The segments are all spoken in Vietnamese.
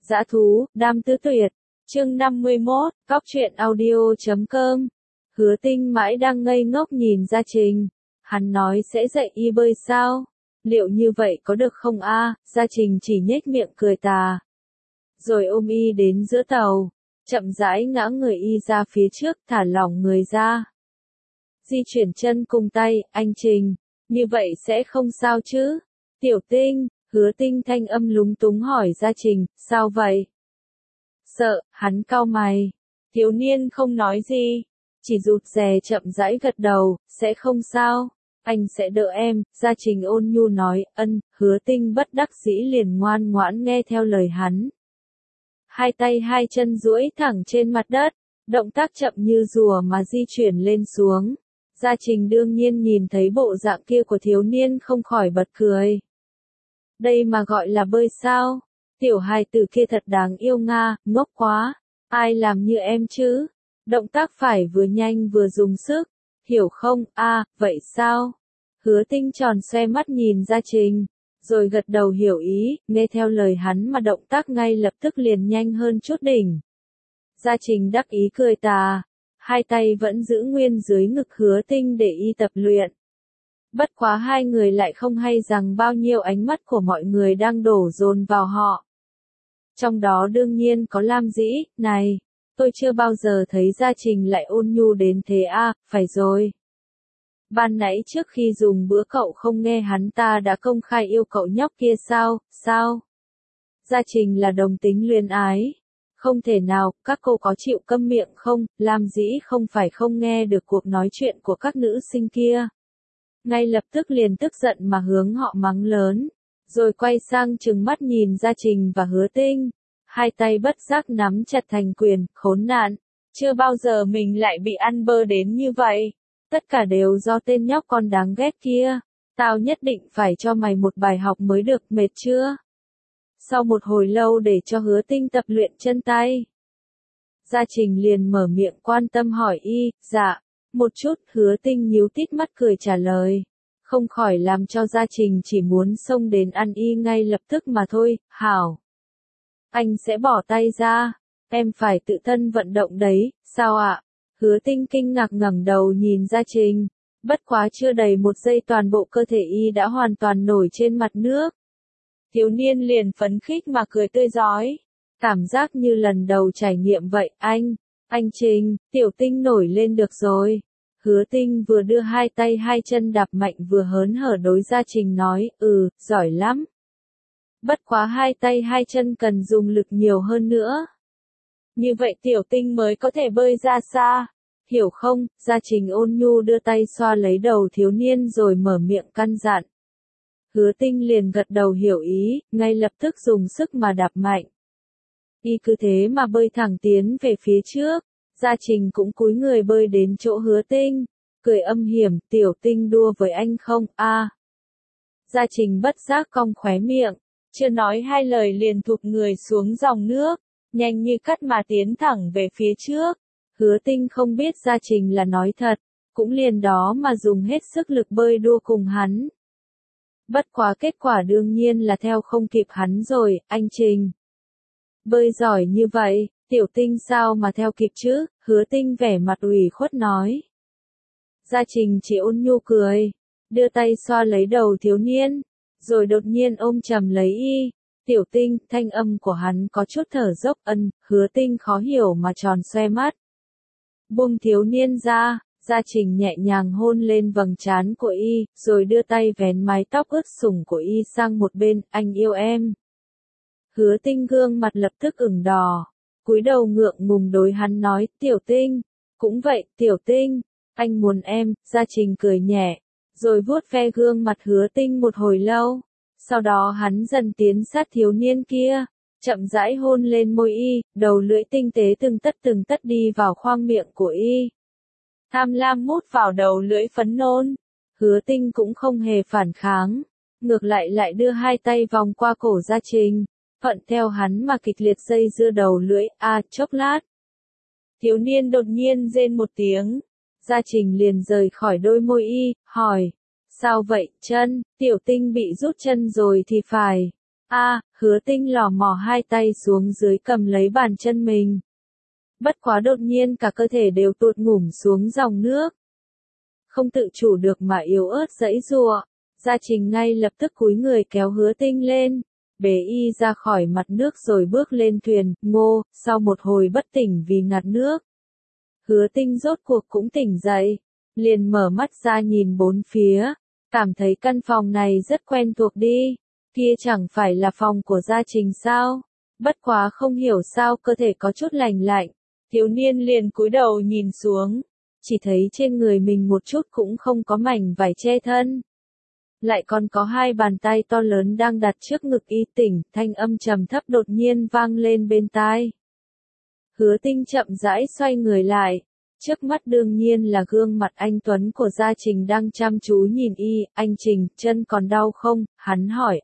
Dã thú, đam tứ tuyệt. Chương 51, Cóc truyện audio.com. Hứa Tinh mãi đang ngây ngốc nhìn Gia Trình. Hắn nói sẽ dạy y bơi sao? Liệu như vậy có được không a? Gia Trình chỉ nhếch miệng cười tà. Rồi ôm y đến giữa tàu. Chậm rãi ngã người y ra phía trước, thả lỏng người ra. Di chuyển chân cùng tay, anh Trình. Như vậy sẽ không sao chứ? Tiểu Tinh, Hứa Tinh thanh âm lúng túng hỏi Gia Trình, sao vậy? Sợ, hắn cau mày. Thiếu niên không nói gì. Chỉ rụt rè chậm rãi gật đầu, sẽ không sao. Anh sẽ đỡ em, Gia Trình ôn nhu nói, Hứa Tinh bất đắc dĩ liền ngoan ngoãn nghe theo lời hắn. Hai tay hai chân duỗi thẳng trên mặt đất, động tác chậm như rùa mà di chuyển lên xuống. Gia Trình đương nhiên nhìn thấy bộ dạng kia của thiếu niên không khỏi bật cười. Đây mà gọi là bơi sao? Tiểu hài tử kia thật đáng yêu nga, ngốc quá. Ai làm như em chứ? Động tác phải vừa nhanh vừa dùng sức. Hiểu không? Vậy sao? Hứa Tinh tròn xoe mắt nhìn Gia Trình. Rồi gật đầu hiểu ý, nghe theo lời hắn mà động tác ngay lập tức liền nhanh hơn chút đỉnh. Gia Trình đắc ý cười tà. Hai tay vẫn giữ nguyên dưới ngực Hứa Tinh để y tập luyện. Bất quá hai người lại không hay rằng bao nhiêu ánh mắt của mọi người đang đổ dồn vào họ. Trong đó đương nhiên có Lam Dĩ, này, tôi chưa bao giờ thấy Gia Trình lại ôn nhu đến thế phải rồi. Ban nãy trước khi dùng bữa cậu không nghe hắn ta đã công khai yêu cậu nhóc kia sao? Gia Trình là đồng tính luyến ái. Không thể nào, các cô có chịu câm miệng không? Lam Dĩ không phải không nghe được cuộc nói chuyện của các nữ sinh kia. Ngay lập tức liền tức giận mà hướng họ mắng lớn. Rồi quay sang trừng mắt nhìn Gia Trình và Hứa Tinh. Hai tay bất giác nắm chặt thành quyền, khốn nạn. Chưa bao giờ mình lại bị ăn bơ đến như vậy. Tất cả đều do tên nhóc con đáng ghét kia. Tao nhất định phải cho mày một bài học mới được, mệt chưa? Sau một hồi lâu để cho Hứa Tinh tập luyện chân tay. Gia Trình liền mở miệng quan tâm hỏi y, dạ. Một chút, Hứa Tinh nhíu tít mắt cười trả lời. Không khỏi làm cho Gia Trình chỉ muốn xông đến ăn y ngay lập tức mà thôi, hảo. Anh sẽ bỏ tay ra, em phải tự thân vận động đấy, sao ạ? Hứa Tinh kinh ngạc ngẩng đầu nhìn Gia Trình. Bất quá chưa đầy một giây toàn bộ cơ thể y đã hoàn toàn nổi trên mặt nước. Thiếu niên liền phấn khích mà cười tươi rói. Cảm giác như lần đầu trải nghiệm vậy, anh Trình, Tiểu Tinh nổi lên được rồi. Hứa Tinh vừa đưa hai tay hai chân đạp mạnh vừa hớn hở đối Gia Trình nói, giỏi lắm. Bất quá hai tay hai chân cần dùng lực nhiều hơn nữa. Như vậy Tiểu Tinh mới có thể bơi ra xa. Hiểu không? Gia Trình ôn nhu đưa tay xoa lấy đầu thiếu niên rồi mở miệng căn dặn. Hứa Tinh liền gật đầu hiểu ý, ngay lập tức dùng sức mà đạp mạnh. Y cứ thế mà bơi thẳng tiến về phía trước. Gia Trình cũng cúi người bơi đến chỗ Hứa Tinh, cười âm hiểm, Tiểu Tinh đua với anh không? Gia Trình bất giác cong khóe miệng, chưa nói hai lời liền thụp người xuống dòng nước, nhanh như cắt mà tiến thẳng về phía trước. Hứa Tinh không biết Gia Trình là nói thật, cũng liền đó mà dùng hết sức lực bơi đua cùng hắn. Bất quá kết quả đương nhiên là theo không kịp hắn rồi, anh Trình. Bơi giỏi như vậy, Tiểu Tinh sao mà theo kịp chứ? Hứa Tinh vẻ mặt ủy khuất nói. Gia Trình chỉ ôn nhu cười, đưa tay xoa lấy đầu thiếu niên, rồi đột nhiên ôm chầm lấy y. Tiểu Tinh, thanh âm của hắn có chút thở dốc. Hứa Tinh khó hiểu mà tròn xoe mắt. Buông thiếu niên ra, Gia Trình nhẹ nhàng hôn lên vầng trán của y, rồi đưa tay vén mái tóc ướt sũng của y sang một bên, anh yêu em. Hứa Tinh gương mặt lập tức ửng đỏ, cúi đầu ngượng ngùng đối hắn nói, Tiểu Tinh, cũng vậy, Tiểu Tinh, anh muốn em. Gia Trình cười nhẹ, rồi vuốt ve gương mặt Hứa Tinh một hồi lâu, sau đó hắn dần tiến sát thiếu niên kia, chậm rãi hôn lên môi y, đầu lưỡi tinh tế từng tất đi vào khoang miệng của y. Tham lam mút vào đầu lưỡi phấn nôn, Hứa Tinh cũng không hề phản kháng, ngược lại đưa hai tay vòng qua cổ Gia Trình. Thuận theo hắn mà kịch liệt dây dưa đầu lưỡi, chốc lát. Thiếu niên đột nhiên rên một tiếng. Gia Trình liền rời khỏi đôi môi y, hỏi. Sao vậy, chân? Tiểu Tinh bị rút chân rồi thì phải. Hứa Tinh lò mò hai tay xuống dưới cầm lấy bàn chân mình. Bất quá đột nhiên cả cơ thể đều tuột ngủm xuống dòng nước. Không tự chủ được mà yếu ớt giãy giụa. Gia Trình ngay lập tức cúi người kéo Hứa Tinh lên, bế y ra khỏi mặt nước rồi bước lên thuyền. Ngô, sau một hồi bất tỉnh vì ngạt nước, Hứa Tinh rốt cuộc cũng tỉnh dậy, liền mở mắt ra nhìn bốn phía, cảm thấy căn phòng này rất quen thuộc đi, kia chẳng phải là phòng của Gia Trình sao? Bất quá không hiểu sao cơ thể có chút lành lạnh, thiếu niên liền cúi đầu nhìn xuống, chỉ thấy trên người mình một chút cũng không có mảnh vải che thân. Lại còn có hai bàn tay to lớn đang đặt trước ngực y. Tỉnh, thanh âm trầm thấp đột nhiên vang lên bên tai. Hứa Tinh chậm rãi xoay người lại, trước mắt đương nhiên là gương mặt anh tuấn của Gia Trình đang chăm chú nhìn y. Anh Trình, chân còn đau không? Hắn hỏi.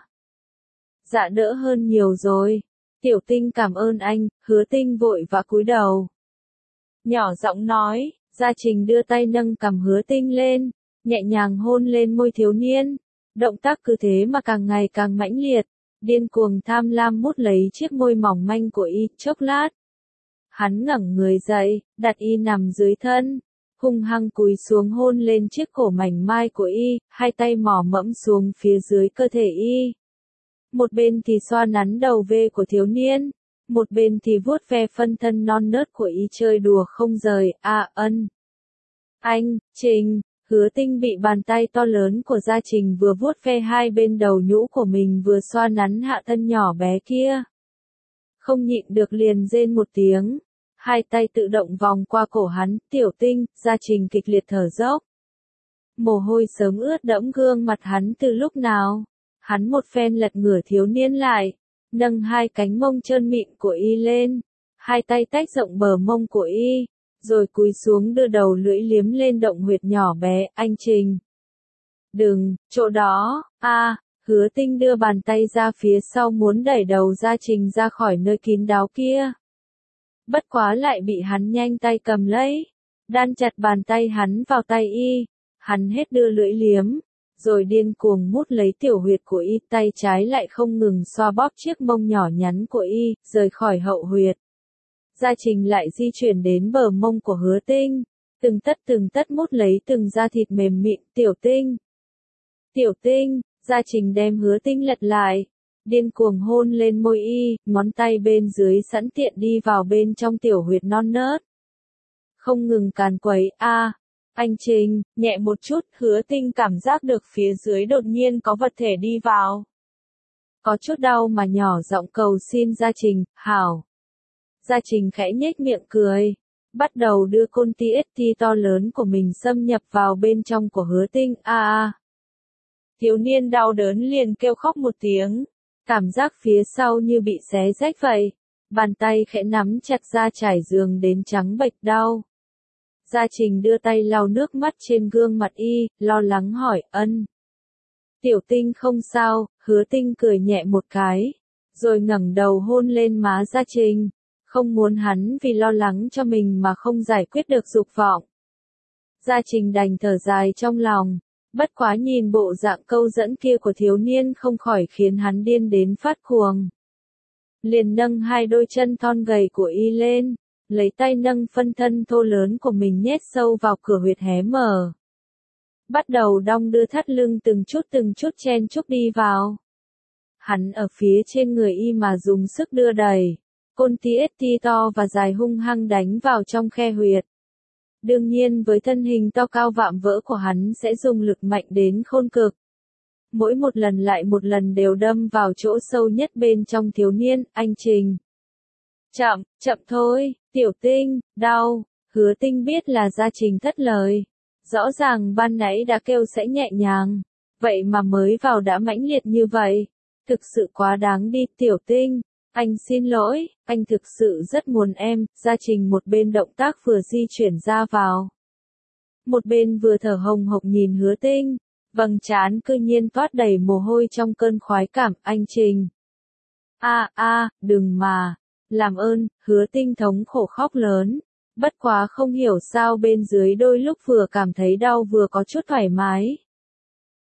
Dạ đỡ hơn nhiều rồi. Tiểu Tinh cảm ơn anh. Hứa Tinh vội vã cúi đầu, nhỏ giọng nói. Gia Trình đưa tay nâng cằm Hứa Tinh lên, nhẹ nhàng hôn lên môi thiếu niên. Động tác cứ thế mà càng ngày càng mãnh liệt, điên cuồng tham lam mút lấy chiếc môi mỏng manh của y. Chốc lát, hắn ngẩng người dậy, đặt y nằm dưới thân, hung hăng cúi xuống hôn lên chiếc cổ mảnh mai của y, hai tay mỏ mẫm xuống phía dưới cơ thể y. Một bên thì xoa nắn đầu ve của thiếu niên, một bên thì vuốt ve phân thân non nớt của y chơi đùa không rời. Anh, Trình. Hứa Tinh bị bàn tay to lớn của Gia Trình vừa vuốt ve hai bên đầu nhũ của mình vừa xoa nắn hạ thân nhỏ bé kia. Không nhịn được liền rên một tiếng, hai tay tự động vòng qua cổ hắn. Tiểu Tinh. Gia Trình kịch liệt thở dốc. Mồ hôi sớm ướt đẫm gương mặt hắn từ lúc nào. Hắn một phen lật ngửa thiếu niên lại, nâng hai cánh mông trơn mịn của y lên, hai tay tách rộng bờ mông của y, rồi cúi xuống đưa đầu lưỡi liếm lên động huyệt nhỏ bé. Anh Trình. Đừng, chỗ đó. Hứa Tinh đưa bàn tay ra phía sau muốn đẩy đầu Gia Trình ra khỏi nơi kín đáo kia. Bất quá lại bị hắn nhanh tay cầm lấy, đan chặt bàn tay hắn vào tay y, hắn hết đưa lưỡi liếm, rồi điên cuồng mút lấy tiểu huyệt của y. Tay trái lại không ngừng xoa bóp chiếc mông nhỏ nhắn của y, rời khỏi hậu huyệt. Gia Trình lại di chuyển đến bờ mông của Hứa Tinh, từng tất mút lấy từng da thịt mềm mịn. Tiểu Tinh. Tiểu Tinh. Gia Trình đem Hứa Tinh lật lại, điên cuồng hôn lên môi y, ngón tay bên dưới sẵn tiện đi vào bên trong tiểu huyệt non nớt, không ngừng càn quấy. Anh Trình. Nhẹ một chút. Hứa Tinh cảm giác được phía dưới đột nhiên có vật thể đi vào, có chút đau mà nhỏ giọng cầu xin Gia Trình. Hảo. Gia Trình khẽ nhếch miệng cười, bắt đầu đưa côn TST to lớn của mình xâm nhập vào bên trong của Hứa Tinh. Thiếu niên đau đớn liền kêu khóc một tiếng, cảm giác phía sau như bị xé rách vậy, bàn tay khẽ nắm chặt da trải giường đến trắng bệch đau. Gia Trình đưa tay lau nước mắt trên gương mặt y, lo lắng hỏi. Tiểu Tinh không sao. Hứa Tinh cười nhẹ một cái, rồi ngẩng đầu hôn lên má Gia Trình, không muốn hắn vì lo lắng cho mình mà không giải quyết được dục vọng. Gia Trình đành thở dài trong lòng, bất quá nhìn bộ dạng câu dẫn kia của thiếu niên không khỏi khiến hắn điên đến phát cuồng. Liền nâng hai đôi chân thon gầy của y lên, lấy tay nâng phân thân thô lớn của mình nhét sâu vào cửa huyệt hé mở. Bắt đầu đong đưa thắt lưng từng chút chen chúc đi vào. Hắn ở phía trên người y mà dùng sức đưa đẩy, côn TST to và dài hung hăng đánh vào trong khe huyệt. Đương nhiên với thân hình to cao vạm vỡ của hắn sẽ dùng lực mạnh đến khôn cực. Mỗi một lần lại một lần đều đâm vào chỗ sâu nhất bên trong thiếu niên. Anh Trình. Chậm thôi. Tiểu Tinh. Đau. Hứa Tinh biết là Gia Trình thất lời. Rõ ràng ban nãy đã kêu sẽ nhẹ nhàng, vậy mà mới vào đã mãnh liệt như vậy. Thực sự quá đáng đi. Tiểu Tinh. Anh xin lỗi, anh thực sự rất muốn em. Gia Trình một bên động tác vừa di chuyển ra vào, một bên vừa thở hồng hộc nhìn Hứa Tinh, vầng trán cư nhiên toát đầy mồ hôi trong cơn khoái cảm. Anh Trình. Đừng mà. Làm ơn. Hứa Tinh thống khổ khóc lớn, bất quá không hiểu sao bên dưới đôi lúc vừa cảm thấy đau vừa có chút thoải mái.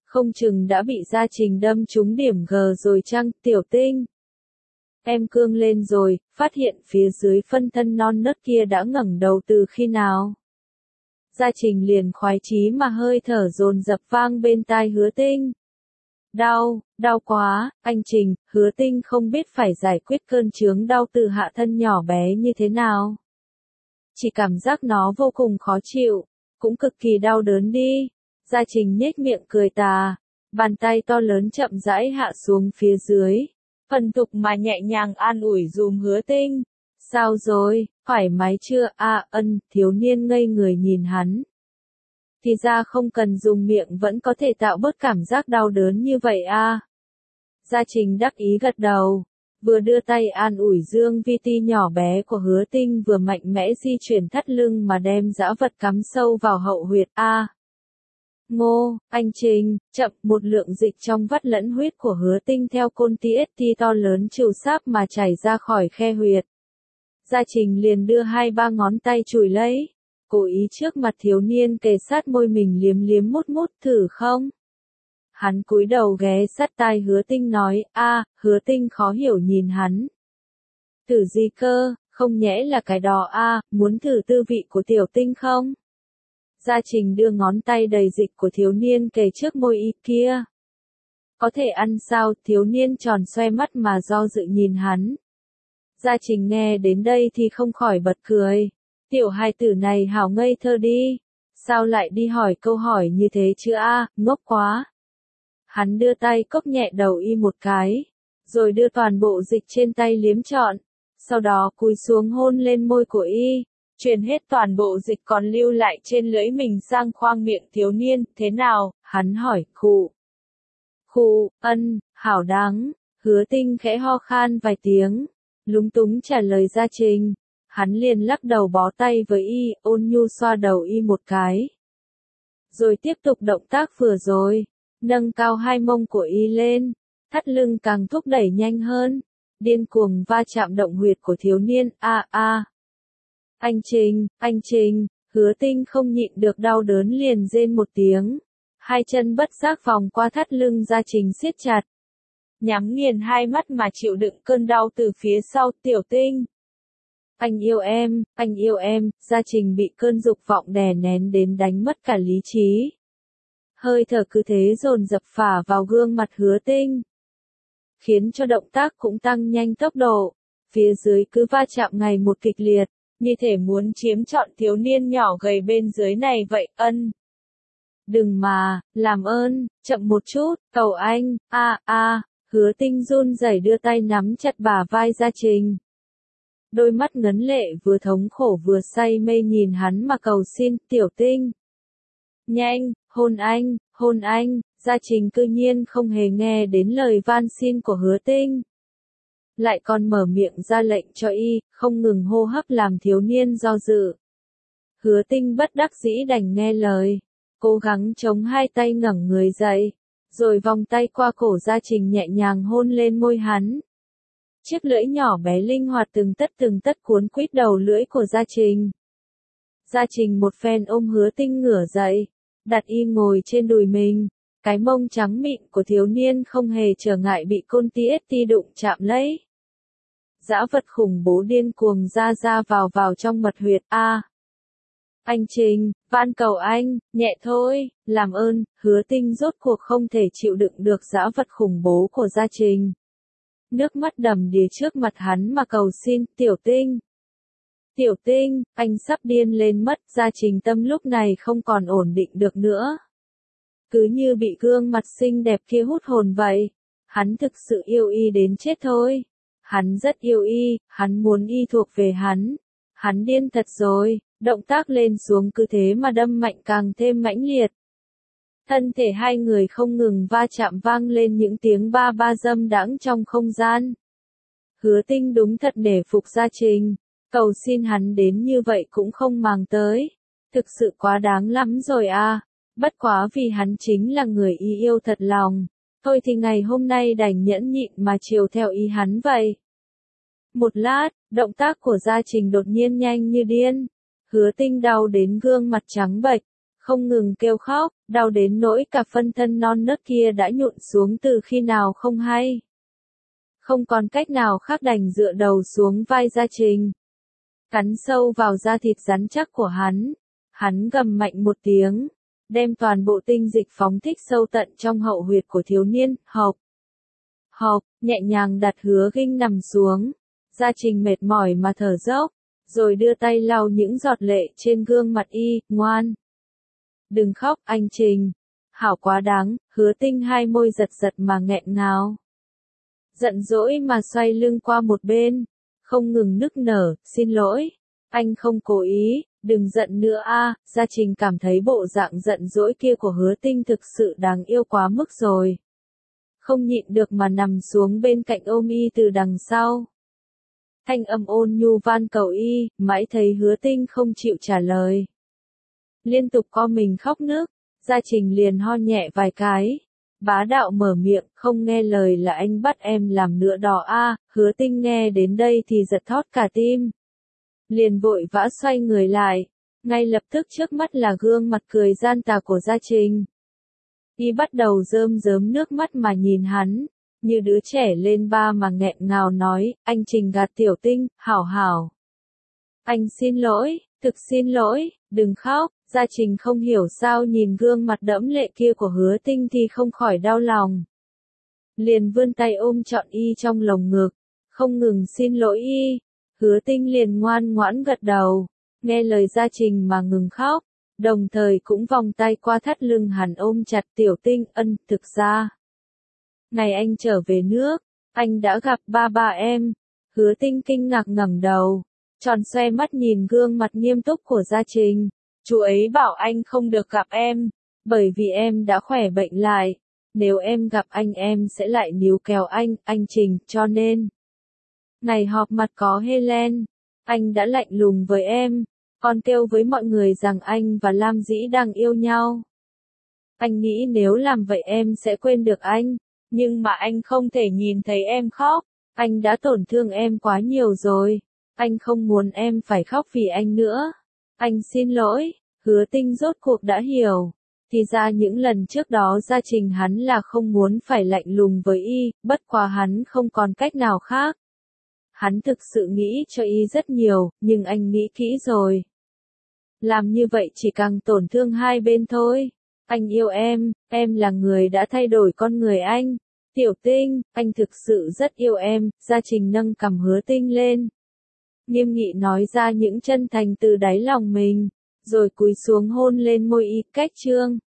Không chừng đã bị Gia Trình đâm trúng điểm G rồi chăng, Tiểu Tinh? Em cương lên rồi, phát hiện phía dưới phân thân non nớt kia đã ngẩng đầu từ khi nào? Gia Trình liền khoái chí mà hơi thở dồn dập vang bên tai Hứa Tinh. Đau, đau quá, anh Trình, Hứa Tinh không biết phải giải quyết cơn chướng đau từ hạ thân nhỏ bé như thế nào. Chỉ cảm giác nó vô cùng khó chịu, cũng cực kỳ đau đớn đi. Gia Trình nhếch miệng cười tà, bàn tay to lớn chậm rãi hạ xuống phía dưới, phần tục mà nhẹ nhàng an ủi dùm Hứa Tinh. Sao rồi, thoải mái chưa? Thiếu niên ngây người nhìn hắn. Thì ra không cần dùng miệng vẫn có thể tạo bớt cảm giác đau đớn như vậy à. Gia Trình đắc ý gật đầu, vừa đưa tay an ủi Dương Vi Ti nhỏ bé của Hứa Tinh vừa mạnh mẽ di chuyển thắt lưng mà đem dã vật cắm sâu vào hậu huyệt a. Ngô, anh Trình, chậm, một lượng dịch trong vắt lẫn huyết của Hứa Tinh theo côn TST to lớn trừu sáp mà chảy ra khỏi khe huyệt. Gia Trình liền đưa 2-3 ngón tay chùi lấy, cố ý trước mặt thiếu niên kề sát môi mình liếm liếm mút mút, thử không? Hắn cúi đầu ghé sát tai Hứa Tinh nói, Hứa Tinh khó hiểu nhìn hắn. Thử gì cơ, không nhẽ là cái đó muốn thử tư vị của Tiểu Tinh không? Gia Trình đưa ngón tay đầy dịch của thiếu niên kề trước môi y kia. Có thể ăn sao? Thiếu niên tròn xoe mắt mà do dự nhìn hắn. Gia Trình nghe đến đây thì không khỏi bật cười. Tiểu hài tử này hảo ngây thơ đi. Sao lại đi hỏi câu hỏi như thế chứ ngốc quá. Hắn đưa tay cốc nhẹ đầu y một cái, rồi đưa toàn bộ dịch trên tay liếm trọn. Sau đó cúi xuống hôn lên môi của y, truyền hết toàn bộ dịch còn lưu lại trên lưỡi mình sang khoang miệng thiếu niên. Thế nào? Hắn hỏi. Khụ, hảo đáng. Hứa Tinh khẽ ho khan vài tiếng, lúng túng trả lời Gia Trình. Hắn liền lắc đầu bó tay với y, ôn nhu xoa đầu y một cái. Rồi tiếp tục động tác vừa rồi, nâng cao hai mông của y lên, thắt lưng càng thúc đẩy nhanh hơn, điên cuồng va chạm động huyệt của thiếu niên. Anh Trình, Hứa Tinh không nhịn được đau đớn liền rên một tiếng. Hai chân bất giác vòng qua thắt lưng Gia Trình siết chặt. Nhắm nghiền hai mắt mà chịu đựng cơn đau từ phía sau. Tiểu Tinh. Anh yêu em, Gia Trình bị cơn dục vọng đè nén đến đánh mất cả lý trí. Hơi thở cứ thế dồn dập phả vào gương mặt Hứa Tinh, khiến cho động tác cũng tăng nhanh tốc độ. Phía dưới cứ va chạm ngày một kịch liệt, như thể muốn chiếm trọn thiếu niên nhỏ gầy bên dưới này vậy. Đừng mà, làm ơn, chậm một chút, cầu anh. Hứa Tinh run rẩy đưa tay nắm chặt bả vai Gia Trình. Đôi mắt ngấn lệ vừa thống khổ vừa say mê nhìn hắn mà cầu xin. Tiểu Tinh. Nhanh, hôn anh. Gia Trình cư nhiên không hề nghe đến lời van xin của Hứa Tinh. Lại còn mở miệng ra lệnh cho y, không ngừng hô hấp làm thiếu niên do dự. Hứa Tinh bất đắc dĩ đành nghe lời, cố gắng chống hai tay ngẩng người dậy, rồi vòng tay qua cổ Gia Trình nhẹ nhàng hôn lên môi hắn. Chiếc lưỡi nhỏ bé linh hoạt từng tấc cuốn quýt đầu lưỡi của Gia Trình. Gia Trình một phen ôm Hứa Tinh ngửa dậy, đặt y ngồi trên đùi mình. Cái mông trắng mịn của thiếu niên không hề trở ngại bị côn TST đụng chạm lấy. Dã vật khủng bố điên cuồng ra vào trong mật huyệt. Anh Trình, van cầu anh, nhẹ thôi, làm ơn. Hứa Tinh rốt cuộc không thể chịu đựng được dã vật khủng bố của Gia Trình. Nước mắt đầm đìa trước mặt hắn mà cầu xin. Tiểu Tinh, anh sắp điên lên mất. Gia Trình tâm lúc này không còn ổn định được nữa. Cứ như bị gương mặt xinh đẹp kia hút hồn vậy. Hắn thực sự yêu y đến chết thôi. Hắn rất yêu y, hắn muốn y thuộc về hắn. Hắn điên thật rồi, động tác lên xuống cứ thế mà đâm mạnh càng thêm mãnh liệt. Thân thể hai người không ngừng va chạm vang lên những tiếng ba ba dâm đãng trong không gian. Hứa Tinh đúng thật nể phục Gia Trình, cầu xin hắn đến như vậy cũng không màng tới. Thực sự quá đáng lắm rồi bất quá vì hắn chính là người y yêu thật lòng. Thôi thì ngày hôm nay đành nhẫn nhịn mà chiều theo ý hắn vậy. Một lát, động tác của Gia Trình đột nhiên nhanh như điên. Hứa Tinh đau đến gương mặt trắng bệch, không ngừng kêu khóc, đau đến nỗi cả phân thân non nớt kia đã nhụn xuống từ khi nào không hay. Không còn cách nào khác đành dựa đầu xuống vai Gia Trình. Cắn sâu vào da thịt rắn chắc của hắn gầm mạnh một tiếng, đem toàn bộ tinh dịch phóng thích sâu tận trong hậu huyệt của thiếu niên, hộc, nhẹ nhàng đặt Hứa Ghinh nằm xuống. Gia Trình mệt mỏi mà thở dốc, rồi đưa tay lau những giọt lệ trên gương mặt y, ngoan. Đừng khóc, anh Trình. Hảo quá đáng, Hứa Tinh hai môi giật giật mà nghẹn ngào. Giận dỗi mà xoay lưng qua một bên, không ngừng nức nở, xin lỗi. Anh không cố ý, đừng giận nữa a. Gia Trình cảm thấy bộ dạng giận dỗi kia của Hứa Tinh thực sự đáng yêu quá mức rồi. Không nhịn được mà nằm xuống bên cạnh ôm y từ đằng sau. Thanh âm ôn nhu van cầu y, mãi thấy Hứa Tinh không chịu trả lời. Liên tục co mình khóc nức, Gia Trình liền ho nhẹ vài cái. Bá đạo mở miệng, không nghe lời là anh bắt em làm nữa đó a. Hứa Tinh nghe đến đây thì giật thót cả tim. Liền vội vã xoay người lại, ngay lập tức trước mắt là gương mặt cười gian tà của Gia Trình. Y bắt đầu rơm rớm nước mắt mà nhìn hắn, như đứa trẻ lên ba mà nghẹn ngào nói, anh Trình gạt Tiểu Tinh, hảo. Anh xin lỗi, thực xin lỗi, đừng khóc. Gia Trình không hiểu sao nhìn gương mặt đẫm lệ kia của Hứa Tinh thì không khỏi đau lòng. Liền vươn tay ôm trọn y trong lồng ngực, không ngừng xin lỗi y. Hứa Tinh liền ngoan ngoãn gật đầu, nghe lời Gia Trình mà ngừng khóc, đồng thời cũng vòng tay qua thắt lưng hắn ôm chặt Tiểu Tinh. Thực ra, ngày anh trở về nước, anh đã gặp ba em. Hứa Tinh kinh ngạc ngẩng đầu, tròn xoe mắt nhìn gương mặt nghiêm túc của Gia Trình. Chú ấy bảo anh không được gặp em, bởi vì em đã khỏe bệnh lại. Nếu em gặp anh em sẽ lại níu kéo anh Trình, cho nên. Ngày họp mặt có Helen, anh đã lạnh lùng với em, còn kêu với mọi người rằng anh và Lam Dĩ đang yêu nhau. Anh nghĩ nếu làm vậy em sẽ quên được anh, nhưng mà anh không thể nhìn thấy em khóc, anh đã tổn thương em quá nhiều rồi, anh không muốn em phải khóc vì anh nữa. Anh xin lỗi. Hứa Tinh rốt cuộc đã hiểu. Thì ra những lần trước đó Gia Trình hắn là không muốn phải lạnh lùng với y, bất quá hắn không còn cách nào khác. Hắn thực sự nghĩ cho y rất nhiều, nhưng anh nghĩ kỹ rồi. Làm như vậy chỉ càng tổn thương hai bên thôi. Anh yêu em là người đã thay đổi con người anh. Tiểu Tinh, anh thực sự rất yêu em. Gia Trình nâng cằm Hứa Tinh lên, nghiêm nghị nói ra những chân thành từ đáy lòng mình, rồi cúi xuống hôn lên môi y, cách trương.